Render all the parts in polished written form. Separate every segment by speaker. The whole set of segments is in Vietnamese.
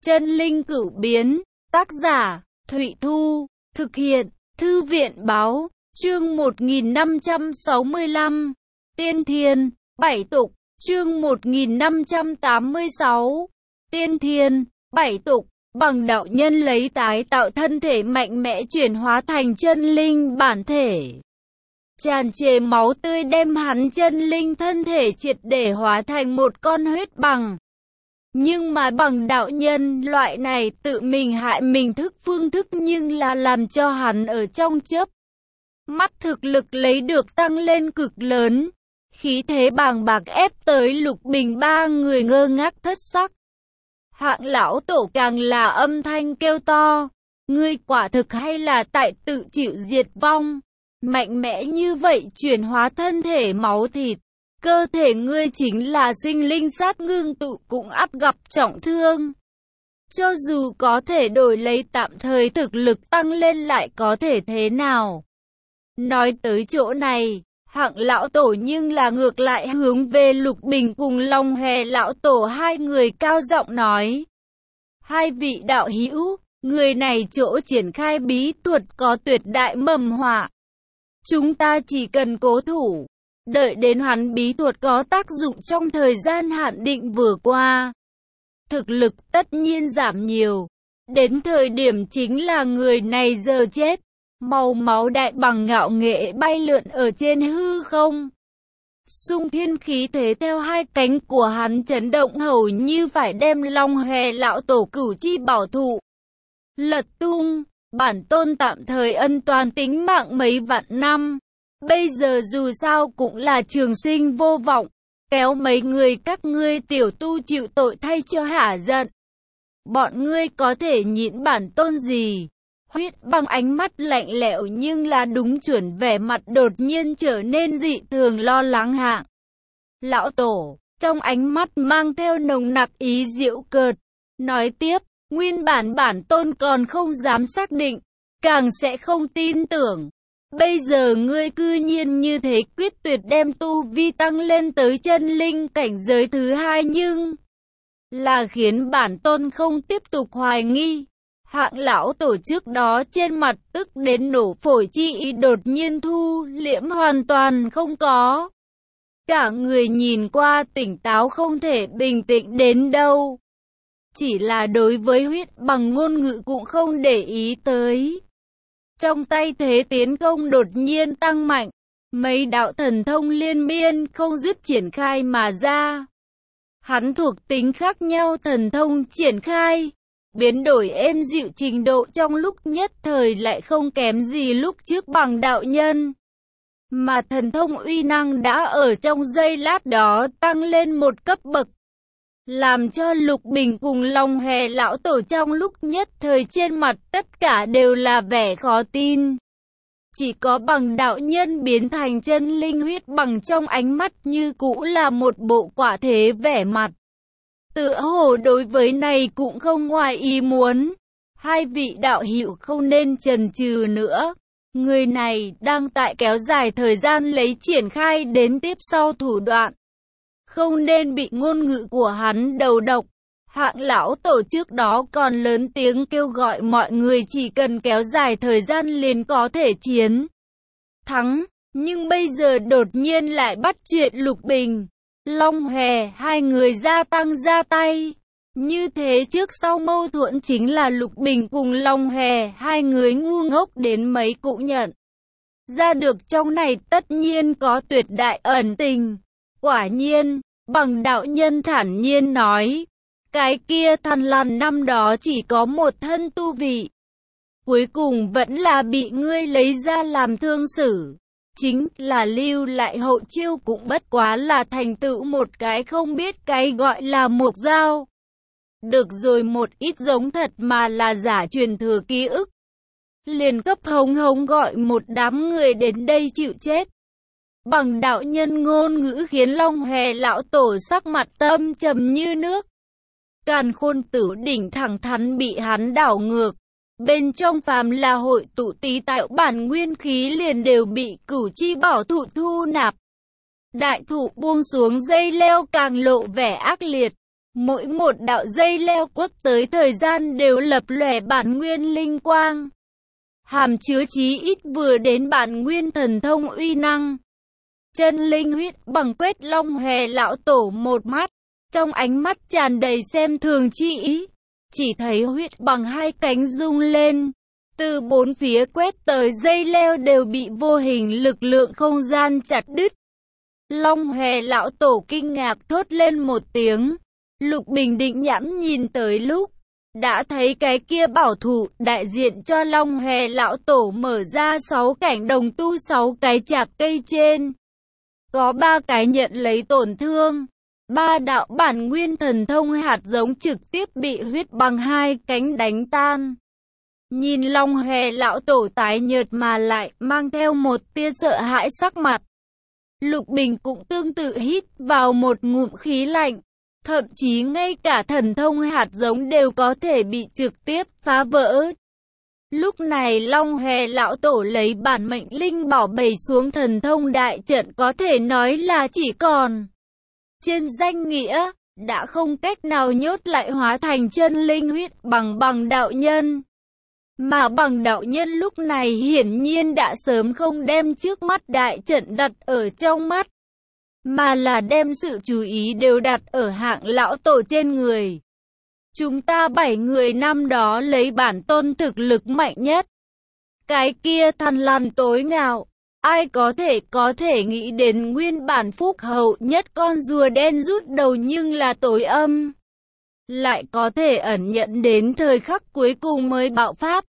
Speaker 1: Chân linh cửu biến, tác giả, Thụy Thu, thực hiện, Thư viện báo, chương 1565, Tiên Thiên, Bảy Tục, chương 1586, Tiên Thiên, Bảy Tục, bằng đạo nhân lấy tái tạo thân thể mạnh mẽ chuyển hóa thành chân linh bản thể. Tràn trề máu tươi đem hắn chân linh thân thể triệt để hóa thành một con huyết bằng. Nhưng mà bằng đạo nhân loại này tự mình hại mình thức phương thức nhưng là làm cho hắn ở trong chớp mắt thực lực lấy được tăng lên cực lớn. Khí thế bàng bạc ép tới Lục Bình ba người ngơ ngác thất sắc. Hạng lão tổ càng là âm thanh kêu to. Ngươi quả thực hay là tại tự chịu diệt vong. Mạnh mẽ như vậy chuyển hóa thân thể máu thịt. Cơ thể ngươi chính là sinh linh sát ngưng tụ cũng ắt gặp trọng thương. Cho dù có thể đổi lấy tạm thời thực lực tăng lên lại có thể thế nào? Nói tới chỗ này, Hạng lão tổ nhưng là ngược lại hướng về Lục Bình cùng Long Hề lão tổ hai người cao giọng nói. Hai vị đạo hữu, người này chỗ triển khai bí thuật có tuyệt đại mầm họa. Chúng ta chỉ cần cố thủ. Đợi đến hắn bí thuật có tác dụng trong thời gian hạn định vừa qua. Thực lực tất nhiên giảm nhiều. Đến thời điểm chính là người này giờ chết. Màu máu đại bằng ngạo nghệ bay lượn ở trên hư không. Xung thiên khí thế theo hai cánh của hắn chấn động hầu như phải đem Long Hề lão tổ cửu chi bảo thụ lật tung. Bản tôn tạm thời ân toàn tính mạng mấy vạn năm. Bây giờ dù sao cũng là trường sinh vô vọng, kéo mấy người các ngươi tiểu tu chịu tội thay cho hả giận. Bọn ngươi có thể nhịn bản tôn gì? Huyết bằng ánh mắt lạnh lẽo nhưng là đúng chuẩn vẻ mặt đột nhiên trở nên dị thường lo lắng Hạng lão tổ, trong ánh mắt mang theo nồng nặc ý giễu cợt, nói tiếp, nguyên bản tôn còn không dám xác định, càng sẽ không tin tưởng. Bây giờ ngươi cư nhiên như thế quyết tuyệt đem tu vi tăng lên tới chân linh cảnh giới thứ hai nhưng là khiến bản tôn không tiếp tục hoài nghi. Hạng lão tổ trước đó trên mặt tức đến nổ phổi chi ý đột nhiên thu liễm hoàn toàn không có. Cả người nhìn qua tỉnh táo không thể bình tĩnh đến đâu. Chỉ là đối với huyết bằng ngôn ngữ cũng không để ý tới. Trong tay thế tiến công đột nhiên tăng mạnh, mấy đạo thần thông liên miên không dứt triển khai mà ra. Hắn thuộc tính khác nhau thần thông triển khai, biến đổi êm dịu trình độ trong lúc nhất thời lại không kém gì lúc trước bằng đạo nhân. Mà thần thông uy năng đã ở trong giây lát đó tăng lên một cấp bậc. Làm cho Lục Bình cùng Long Hề lão tổ trong lúc nhất thời trên mặt tất cả đều là vẻ khó tin. Chỉ có bằng đạo nhân biến thành chân linh huyết bằng trong ánh mắt như cũ là một bộ quả thế vẻ mặt. Tựa hồ đối với này cũng không ngoài ý muốn. Hai vị đạo hữu không nên chần chừ nữa. Người này đang tại kéo dài thời gian lấy triển khai đến tiếp sau thủ đoạn. Không nên bị ngôn ngữ của hắn đầu độc. Hạng lão tổ trước đó còn lớn tiếng kêu gọi mọi người chỉ cần kéo dài thời gian liền có thể chiến thắng. Nhưng bây giờ đột nhiên lại bắt chuyện Lục Bình, Long Hề hai người gia tăng ra tay. Như thế trước sau mâu thuẫn chính là Lục Bình cùng Long Hề hai người ngu ngốc đến mấy cũng nhận ra được trong này tất nhiên có tuyệt đại ẩn tình. Quả nhiên, bằng đạo nhân thản nhiên nói, cái kia Thằn Lằn năm đó chỉ có một thân tu vị. Cuối cùng vẫn là bị ngươi lấy ra làm thương xử. Chính là lưu lại hậu chiêu cũng bất quá là thành tựu một cái không biết cái gọi là mục dao. Được rồi một ít giống thật mà là giả truyền thừa ký ức. Liền cấp hống hống gọi một đám người đến đây chịu chết. Bằng đạo nhân ngôn ngữ khiến Long Hề lão tổ sắc mặt tâm trầm như nước. Càn Khôn Tử đỉnh thẳng thắn bị hắn đảo ngược. Bên trong phàm là hội tụ tí tạo bản nguyên khí liền đều bị cửu chi bảo thụ thu nạp. Đại thụ buông xuống dây leo càng lộ vẻ ác liệt. Mỗi một đạo dây leo quất tới thời gian đều lập lòe bản nguyên linh quang, hàm chứa chí ít vừa đến bản nguyên thần thông uy năng. Chân linh huyết bằng quét Long Hòe lão tổ một mắt, trong ánh mắt tràn đầy xem thường chi ý. Chỉ thấy huyết bằng hai cánh rung lên, từ bốn phía quét tới dây leo đều bị vô hình lực lượng không gian chặt đứt. Long Hòe lão tổ kinh ngạc thốt lên một tiếng. Lục Bình định nhãn nhìn tới lúc, đã thấy cái kia bảo thủ đại diện cho Long Hòe lão tổ mở ra 6 cảnh đồng tu 6 cái chạc cây trên. Có 3 cái nhận lấy tổn thương, 3 đạo bản nguyên thần thông hạt giống trực tiếp bị huyết bằng hai cánh đánh tan. Nhìn Long Hòe lão tổ tái nhợt mà lại mang theo một tia sợ hãi sắc mặt. Lục Bình cũng tương tự hít vào một ngụm khí lạnh, thậm chí ngay cả thần thông hạt giống đều có thể bị trực tiếp phá vỡ. Lúc này Long Hòe lão tổ lấy bản mệnh linh bảo bày xuống thần thông đại trận có thể nói là chỉ còn trên danh nghĩa, đã không cách nào nhốt lại hóa thành chân linh huyết bằng đạo nhân. Mà bằng đạo nhân lúc này hiển nhiên đã sớm không đem trước mắt đại trận đặt ở trong mắt, mà là đem sự chú ý đều đặt ở hạng lão tổ trên người. Chúng ta 7 người năm đó lấy bản tôn thực lực mạnh nhất. Cái kia thằn lằn tối ngạo, ai có thể nghĩ đến nguyên bản phúc hậu nhất con rùa đen rút đầu nhưng là tối âm. Lại có thể ẩn nhận đến thời khắc cuối cùng mới bạo phát.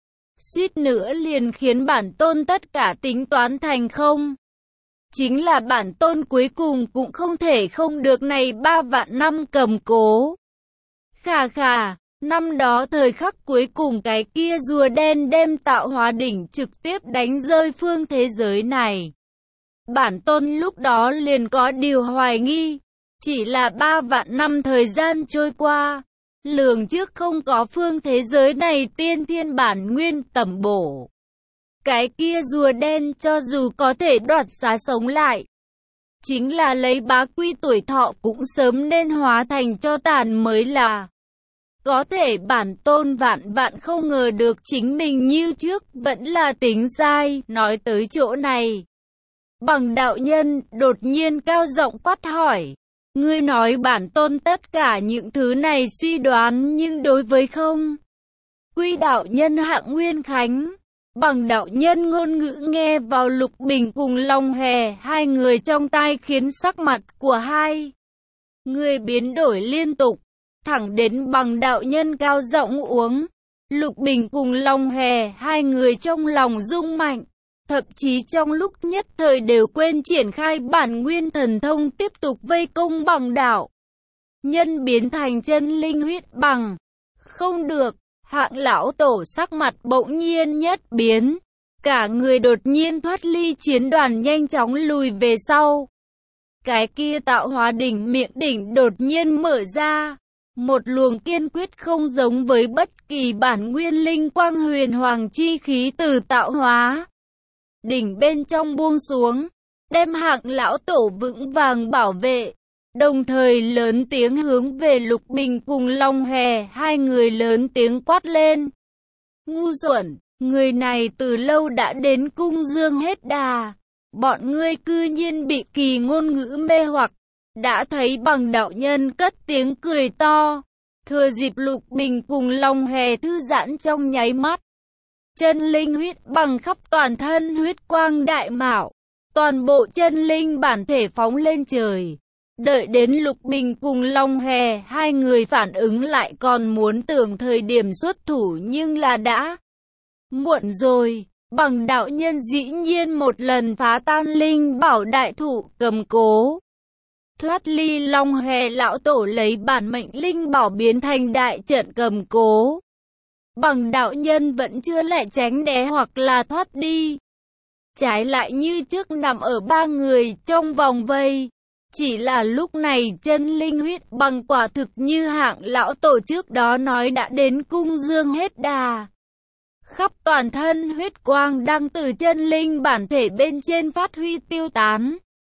Speaker 1: Suýt nữa liền khiến bản tôn tất cả tính toán thành không. Chính là bản tôn cuối cùng cũng không thể không được này 3 vạn năm cầm cố. Khà, năm đó thời khắc cuối cùng cái kia rùa đen đem tạo hóa đỉnh trực tiếp đánh rơi phương thế giới này. Bản tôn lúc đó liền có điều hoài nghi, chỉ là 3 vạn năm thời gian trôi qua, lường trước không có phương thế giới này tiên thiên bản nguyên tẩm bổ. Cái kia rùa đen cho dù có thể đoạt xá sống lại, chính là lấy bá quy tuổi thọ cũng sớm nên hóa thành cho tàn mới là. Có thể bản tôn vạn không ngờ được chính mình như trước vẫn là tính sai. Nói tới chỗ này, bằng đạo nhân đột nhiên cao giọng quát hỏi. Ngươi nói bản tôn tất cả những thứ này suy đoán nhưng đối với không quy đạo nhân hạng Nguyên Khánh. Bằng đạo nhân ngôn ngữ nghe vào Lục Bình cùng Long Hòe hai người trong tai khiến sắc mặt của hai người biến đổi liên tục. Thẳng đến bằng đạo nhân cao giọng uống, Lục Bình cùng Long Hòe hai người trong lòng rung mạnh, thậm chí trong lúc nhất thời đều quên triển khai bản nguyên thần thông tiếp tục vây công bằng đạo nhân biến thành chân linh huyết bằng. Không được, hạng lão tổ sắc mặt bỗng nhiên nhất biến, cả người đột nhiên thoát ly chiến đoàn nhanh chóng lùi về sau. Cái kia tạo hóa đỉnh miệng đỉnh đột nhiên mở ra. Một luồng kiên quyết không giống với bất kỳ bản nguyên linh quang huyền hoàng chi khí từ tạo hóa đỉnh bên trong buông xuống, đem hạng lão tổ vững vàng bảo vệ, đồng thời lớn tiếng hướng về Lục Bình cùng Long Hòe hai người lớn tiếng quát lên. Ngu xuẩn, người này từ lâu đã đến cung dương hết đà, bọn ngươi cư nhiên bị kỳ ngôn ngữ mê hoặc. Đã thấy bằng đạo nhân cất tiếng cười to, thừa dịp Lục Bình cùng Long Hòe thư giãn trong nháy mắt. Chân linh huyết bằng khắp toàn thân huyết quang đại mạo, toàn bộ chân linh bản thể phóng lên trời. Đợi đến Lục Bình cùng Long Hòe hai người phản ứng lại còn muốn tưởng thời điểm xuất thủ nhưng là đã muộn rồi. Bằng đạo nhân dĩ nhiên một lần phá tan linh bảo đại thụ cầm cố. Thoát ly Long Hòe lão tổ lấy bản mệnh linh bảo biến thành đại trận cầm cố. Bằng đạo nhân vẫn chưa lẻ tránh né hoặc là thoát đi. Trái lại như trước nằm ở ba người trong vòng vây. Chỉ là lúc này chân linh huyết bằng quả thực như hạng lão tổ trước đó nói đã đến cung dương hết đà. Khắp toàn thân huyết quang đang từ chân linh bản thể bên trên phát huy tiêu tán.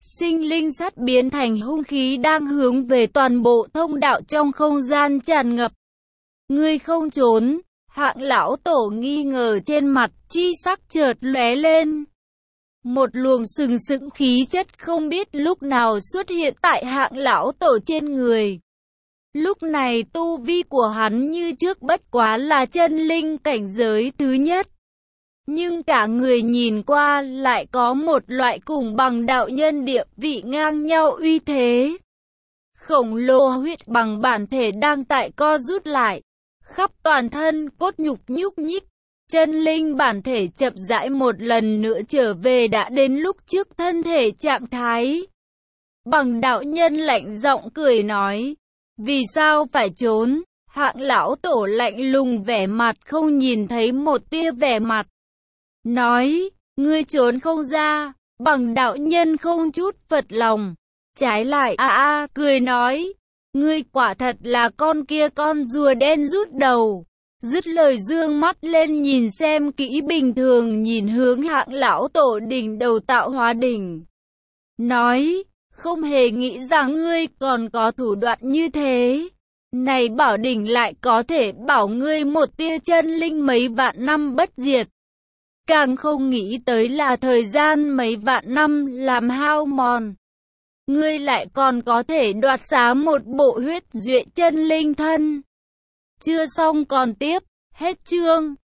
Speaker 1: sinh linh sắt biến thành hung khí đang hướng về toàn bộ thông đạo trong không gian tràn ngập. Ngươi không trốn, Hạng lão tổ nghi ngờ trên mặt, chi sắc chợt lóe lên. Một luồng sừng sững khí chất không biết lúc nào xuất hiện tại Hạng lão tổ trên người. Lúc này tu vi của hắn như trước bất quá là chân linh cảnh giới thứ nhất. Nhưng cả người nhìn qua lại có một loại cùng bằng đạo nhân địa vị ngang nhau uy thế. Khổng lồ huyết bằng bản thể đang tại co rút lại. Khắp toàn thân cốt nhục nhúc nhích. Chân linh bản thể chậm rãi một lần nữa trở về đã đến lúc trước thân thể trạng thái. Bằng đạo nhân lạnh giọng cười nói. Vì sao phải trốn? Hạng lão tổ lạnh lùng vẻ mặt không nhìn thấy một tia vẻ mặt. Nói, ngươi trốn không ra. Bằng đạo nhân không chút phật lòng. Trái lại cười nói. Ngươi quả thật là con kia con rùa đen rút đầu. Dứt lời dương mắt lên nhìn xem kỹ bình thường nhìn hướng Hạng lão tổ đỉnh đầu tạo hóa đỉnh. Nói, không hề nghĩ rằng ngươi còn có thủ đoạn như thế. Này bảo đỉnh lại có thể bảo ngươi một tia chân linh mấy vạn năm bất diệt. Càng không nghĩ tới là thời gian mấy vạn năm làm hao mòn. Ngươi lại còn có thể đoạt xá một bộ huyết duệ chân linh thân. Chưa xong còn tiếp, hết chương.